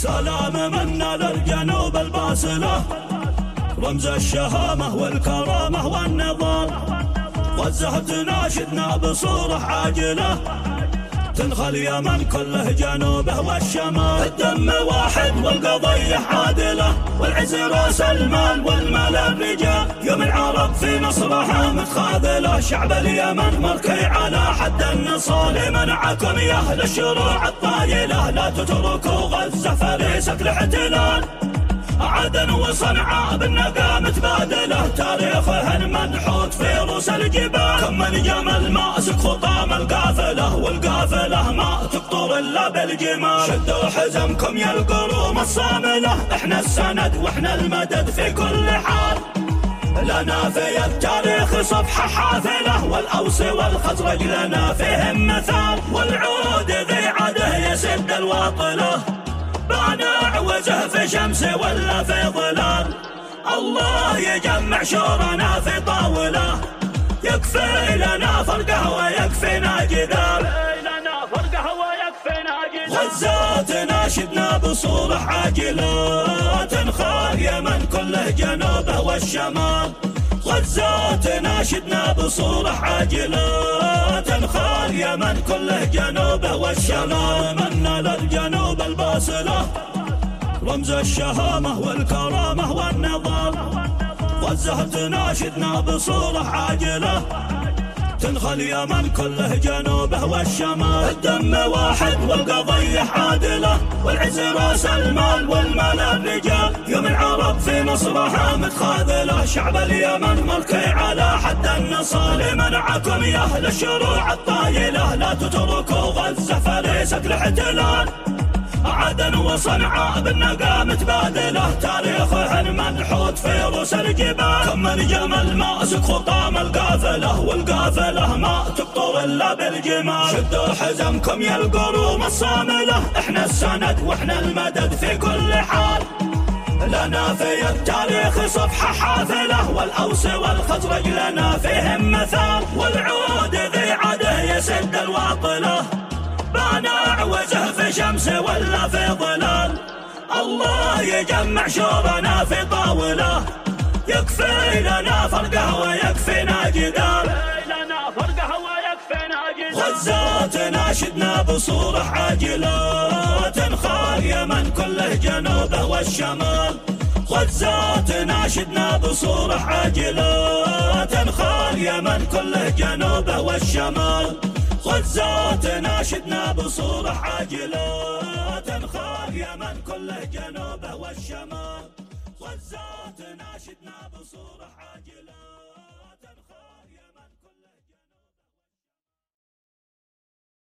سلام منا للجنوب الباسلة، رمز الشهامة والكرامة والنضال. غزة تناشدنا بصورة عاجلة، تنخى اليمن كله جنوبه والشمال. الدم واحد والقضية عادلة، والعز راس المال والمال الرجال. يوم العرب في نصرها متخاذلة، شعب اليمن مركي على حد النصال. منعكم يا أهل الشروع الطايلة، لا تتركوا غزة فريسة الاحتلال. عدن وصنعاء بالنقا متبادلة، تاريخهن منحوت في رؤوس الجبال. كم من جمل ماسك خطام القافلة، والقافلة ما تقطر إلا بالجمال. شدوا حزمكم يا القروم الصاملة، احنا السند واحنا المدد في كل حال. لنا في التاريخ صفحة حافلة، والأوس والخزرج لنا فيهم مثال. والعود ذي عده يسد الواطلة، بانع وزه في شمس ولا في ظلال. الله يجمع شورنا في طاولة، يكفي لنا فرقه ويكفينا جدال. غزة تناشدنا بصورة عاجلة، تنخى اليمن كله جنوبه والشمال. غزة تناشدنا بصورة عاجلة، تنخى اليمن كله جنوبه والشمال. منا للجنوب الباسلة، رمز الشهامة والكرامة والنضال. غزة تناشدنا بصورة عاجلة، تنخى اليمن كله جنوبه والشمال. الدم واحد والقضية عادلة، والعز راس المال والمال الرجال. يوم العرب في نصرها متخاذلة، شعب اليمن مركي على حد النصال. منعكم يا أهل الشروع الطايلة، لا تتركوا غزة فريسة الاحتلال. عدن وصنعاء بالنقا متبادلة، تاريخهن منحوت في رؤوس الجبال. كم من جمل ماسك خطام القافلة، والقافلة ما تقطر إلا بالجمال. شدوا حزمكم يا القروم الصاملة، احنا السند واحنا المدد في كل حال. لنا في التاريخ صفحة حافلة، والأوس والخزرج لنا فيهم مثال. والعود ذي عده يسد الواطلة، بانع وزه في شمس ولا في ظلال. الله يجمع شورنا في طاولة، يكفي لنا فرقه ويكفينا جدال. غزة تناشدنا بصورة عاجلة، تنخى اليمن كله جنوبه والشمال. غزة تناشدنا بصورة عاجلة، تنخى اليمن كله جنوبه والشمال. غزة تناشدنا بصورة عاجلة، تنخى اليمن كله جنوبه والشمال. غزة تناشدنا بصورة عاجلة.